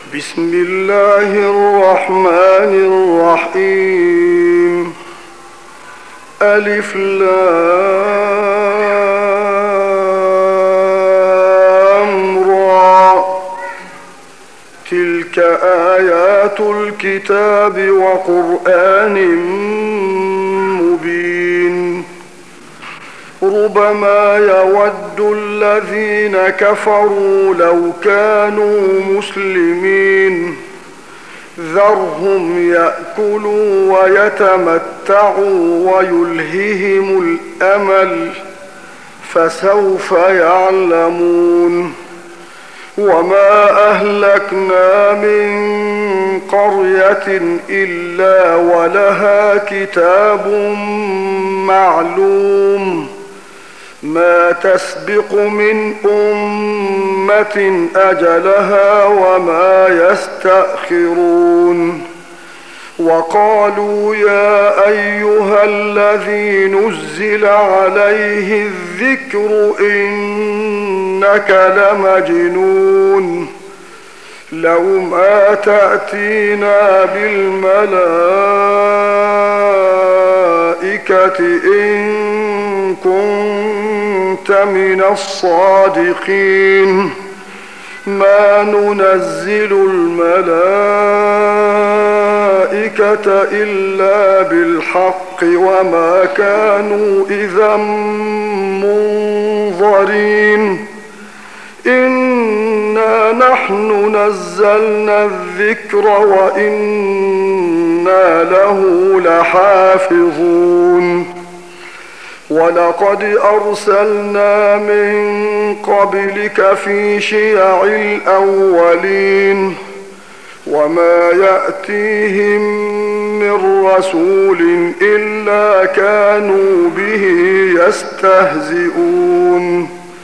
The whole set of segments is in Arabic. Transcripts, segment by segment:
بسم الله الرحمن الرحيم. ألف لام را. تلك آيات الكتاب وقرآن مبين. ربما يود الذين كفروا لو كانوا مسلمين ذرهم يأكلوا ويتمتعوا ويلههم الأمل فسوف يعلمون. وما أهلكنا من قرية إلا ولها كتاب معلوم ما تسبق من أمة أجلها وما يستأخرون. وقالوا يا أيها الذي نزل عليه الذكر إنك لمجنون لو ما تأتينا بالملائكة إن كنت من الصادقين. ما ننزل الملائكة إلا بالحق وما كانوا إذا منظرين. إنا نحن نزلنا الذكر وإنا له لحافظون. ولقد أرسلنا من قبلك في شيع الأولين وما يأتيهم من رسول إلا كانوا به يستهزئون.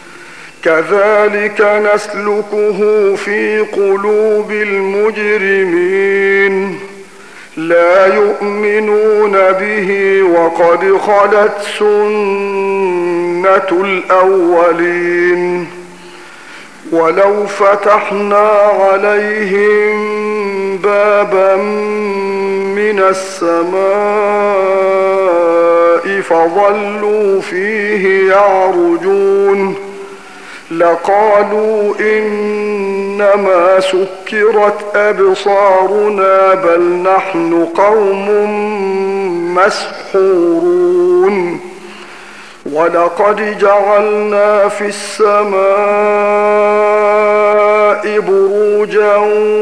كذلك نسلكه في قلوب المجرمين لا يؤمنون به وقد خلت سنة الأولين. ولو فتحنا عليهم بابا من السماء فظلوا فيه يعرجون لقالوا إنما سكرت أبصارنا بل نحن قوم مسحورون. ولقد جعلنا في السماء بروجا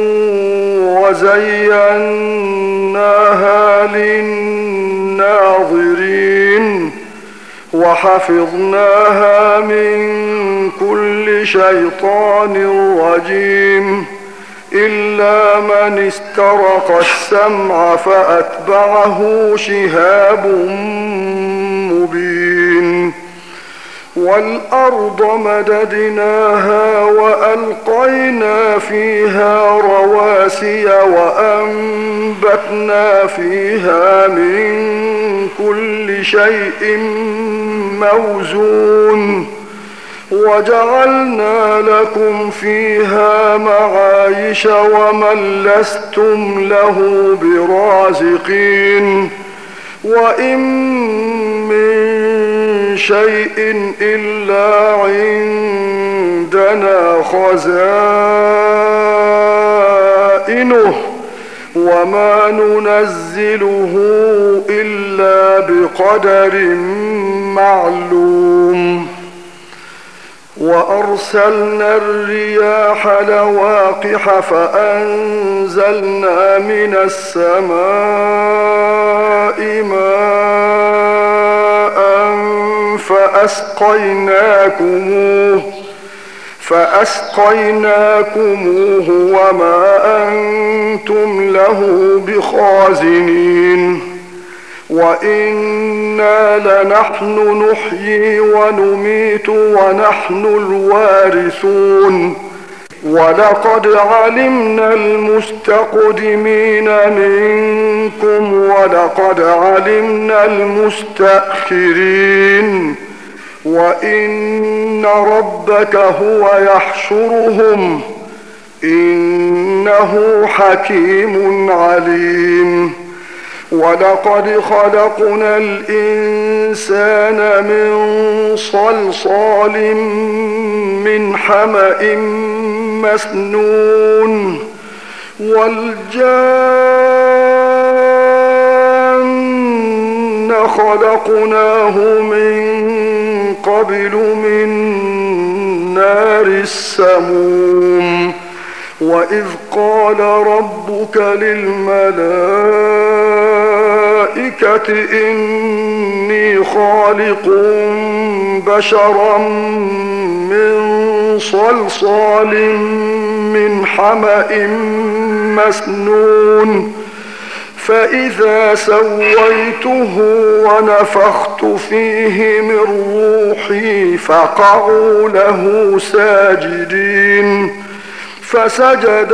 وزيناها للناظرين وحفظناها من كل شيطان رجيم إلا من استرق السمع فأتبعه شهاب مبين. والأرض مددناها وألقينا فيها رواسي وأنبتنا فيها من كل شيء موزون وجعلنا لكم فيها معايش ومن لستم له برازقين. وإن من شيء إلا عندنا خزائنه وما ننزله إلا بقدر معلوم. وأرسلنا الرياح لواقح فأنزلنا من السماء ماء فأسقيناكموه وما أنتم له بخازنين. وإنا لنحن نحيي ونميت ونحن الوارثون. ولقد علمنا المستقدمين منكم ولقد علمنا المستأخرين وإن ربك هو يحشرهم إن إنه حكيم عليم. ولقد خلقنا الإنسان من صلصال من حمأ مسنون والجان خلقناه من قبل من نار السموم. وإذ قال ربك للملائكة إني خالق بشرا من صلصال من حمأ مسنون فإذا سويته ونفخت فيه من روحي فقعوا له ساجدين. فسجد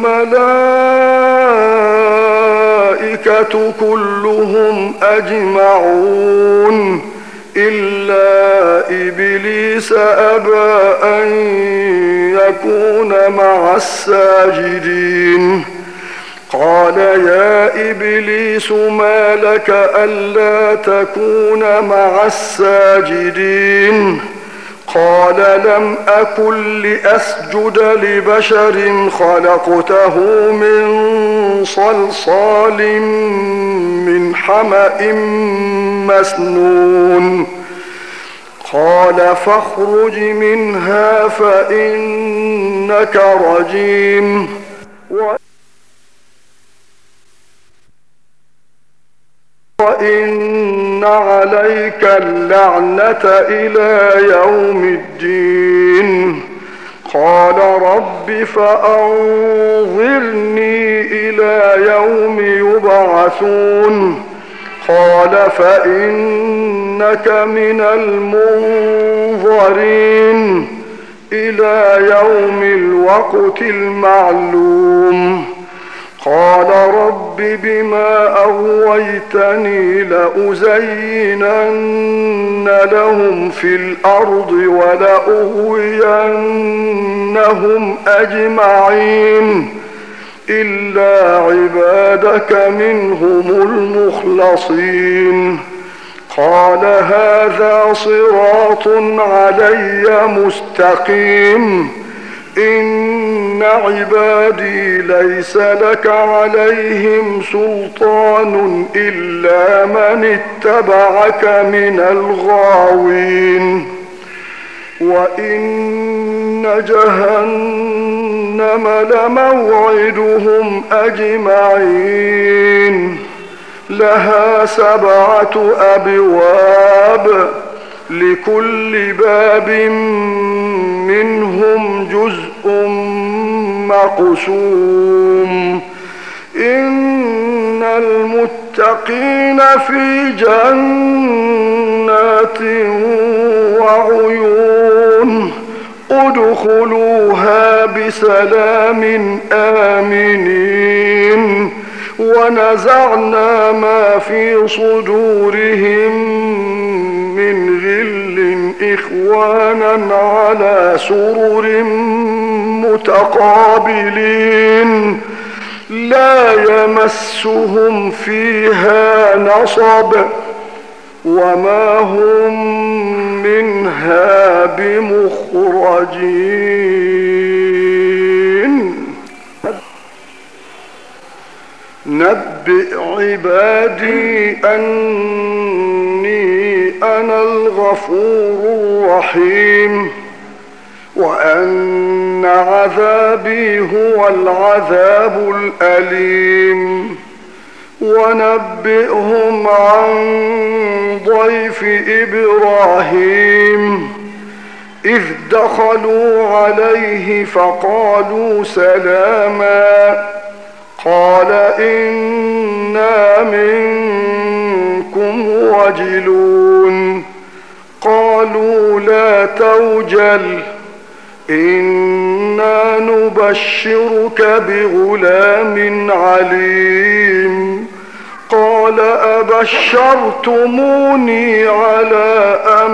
الملائكة كلهم أجمعون إلا إبليس أبى أن يكون مع الساجدين. قال يا إبليس ما لك ألا تكون مع الساجدين؟ قال لم أكن لأسجد لبشر خلقته من صلصال من حمأ مسنون. قال فاخرج منها فإنك رجيم وإن عليك اللعنة إلى يوم الدين. قال رب فأنظرني إلى يوم يبعثون. قال فإنك من المنظرين إلى يوم الوقت المعلوم. قال رب بما أغويتني لأزينن لهم في الأرض ولأغوينهم أجمعين إلا عبادك منهم المخلصين. قال هذا صراط علي مستقيم. إن عبادي ليس لك عليهم سلطان إلا من اتبعك من الغاوين. وإن جهنم لموعدهم أجمعين لها 7 أبواب لكل باب منهم جزء مقسوم. إن المتقين في جنات وعيون ادخلوها بسلام آمنين. ونزعنا ما في صدورهم من غل إخوانا على سرر متقابلين لا يمسهم فيها نصب وما هم منها بمخرجين. نبئ عبادي أني أنا الغفور الرحيم وأن عذابي هو العذاب الأليم. ونبئهم عن ضيف إبراهيم إذ دخلوا عليه فقالوا سلاما قال إنا منكم وجلون. قالوا لا توجل إنا نبشرك بغلام عليم. قال أبشرتموني على أن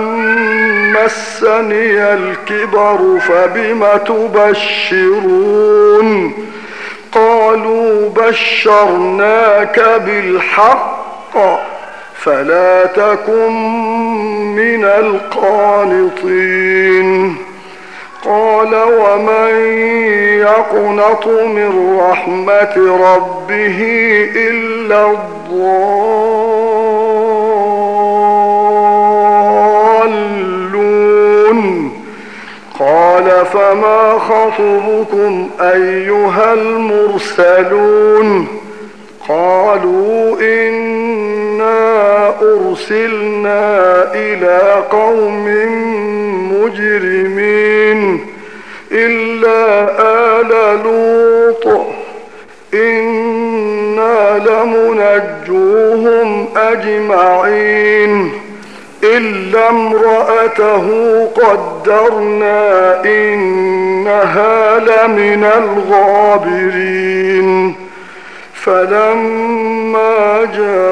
مسني الكبر فبم تبشرون. قالوا بشرناك بالحق فلا تكن من القانطين. قال ومن يقنط من رحمة ربه إلا الضالون. قال فما خطبكم أيها المرسلون؟ قالوا إنا أرسلنا إلى قوم مجرمين إلا آل لوط إنا لمنجوهم أجمعين إلا امرأته قدرنا إنها لمن الغابرين. فلما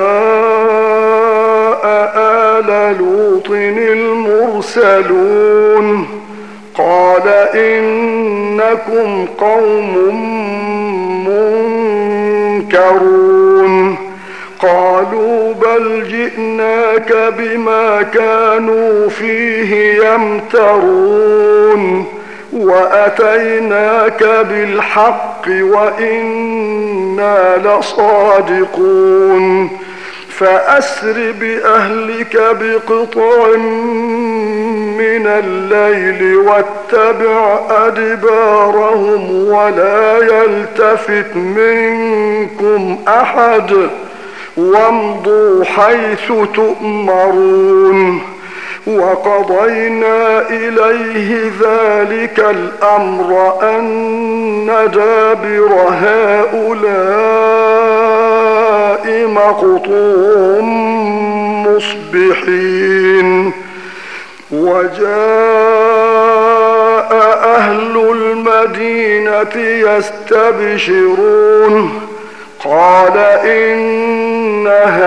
جاء آل لوط المرسلون قال إنكم قوم منكرون. قالوا بل جئناك بما كانوا فيه يمترون وأتيناك بالحق وإنا لصادقون. فأسر بأهلك بقطع من الليل واتبع أدبارهم ولا يلتفت منكم أحد وامضوا حيث تؤمرون. وقضينا إليه ذلك الأمر أن دابر هؤلاء مقطوع مصبحين. وجاء أهل المدينة يستبشرون قال إن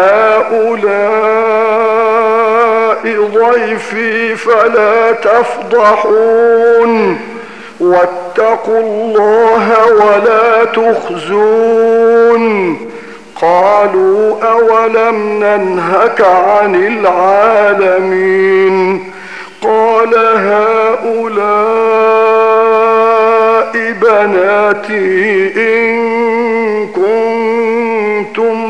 هؤلاء ضيفي فلا تفضحون واتقوا الله ولا تخزون. قالوا أولم ننهك عن العالمين؟ قال هؤلاء بناتي إن كنتم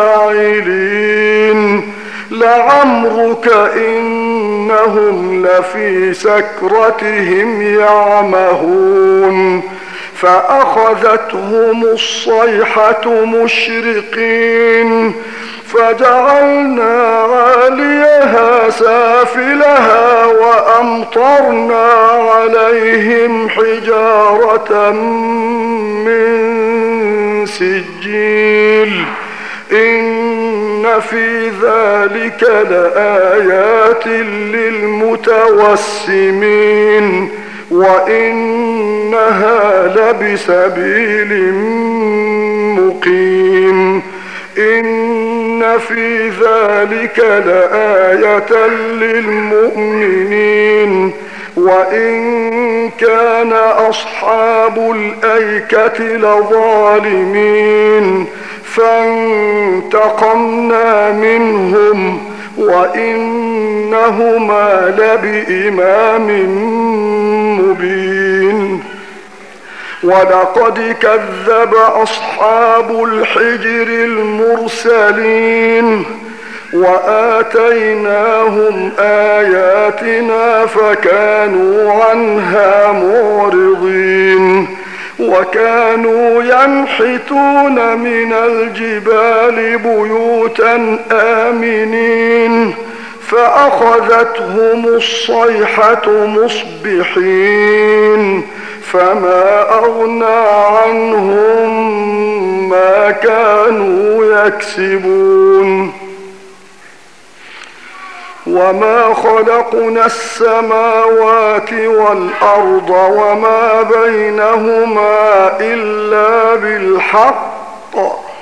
فاعلين لعمرك إنهم لفي سكرتهم يعمهون. فأخذتهم الصيحة مشرقين فجعلنا عاليها سافلها وأمطرنا عليهم حجارة من سجيل إن في ذلك لآيات للمتوسمين وإنها لبسبيل مقيم. إن في ذلك لآية للمؤمنين وإن كان أصحاب الأيكة لظالمين فانتقمنا منهم وإنهما لبإمام مبين. ولقد كذب أصحاب الحجر المرسلين وآتيناهم آياتنا فكانوا عنها معرضين. وكانوا ينحتون من الجبال بيوتا آمنين فأخذتهم الصيحة مصبحين فما أغنى عنهم ما كانوا يكسبون. وما خلقنا السماوات والأرض وما بينهما إلا بالحق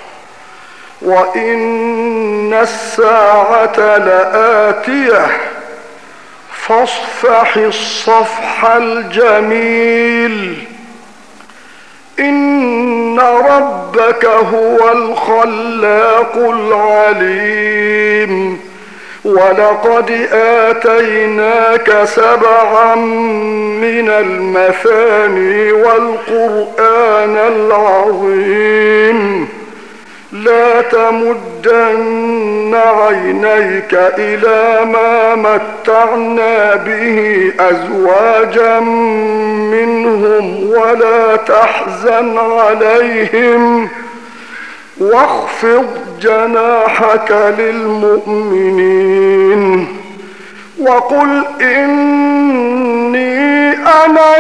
وإن الساعة لآتية فاصفح الصفح الجميل إن ربك هو الخلاق العليم ولقد آتيناك 7 من المثاني والقرآن العظيم لا تمدن عينيك إلى ما متعنا به أزواجا منهم ولا تحزن عليهم واخفض جناحك للمؤمنين وقل إني أنا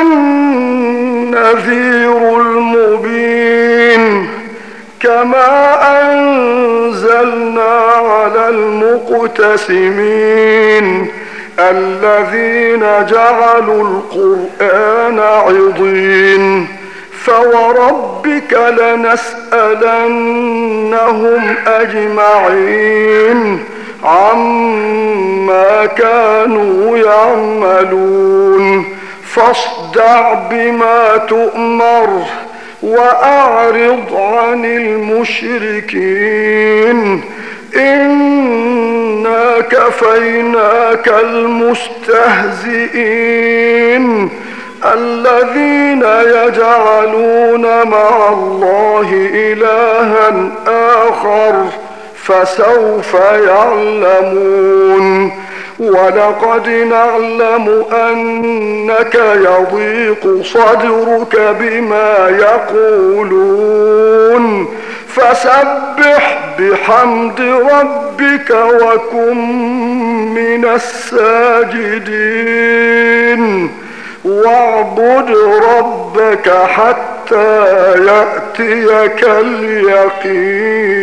النذير المبين كما أنزلنا على المقتسمين الذين جعلوا القرآن عضين فوربك لنسألنهم أجمعين عما كانوا يعملون فاصدع بما تؤمر وأعرض عن المشركين إنا كفيناك المستهزئين الذين يجعلون مع الله إلها آخر فسوف يعلمون ولقد نعلم أنك يضيق صدرك بما يقولون فسبح بحمد ربك وكن من الساجدين واعبد ربك حتى يأتيك اليقين.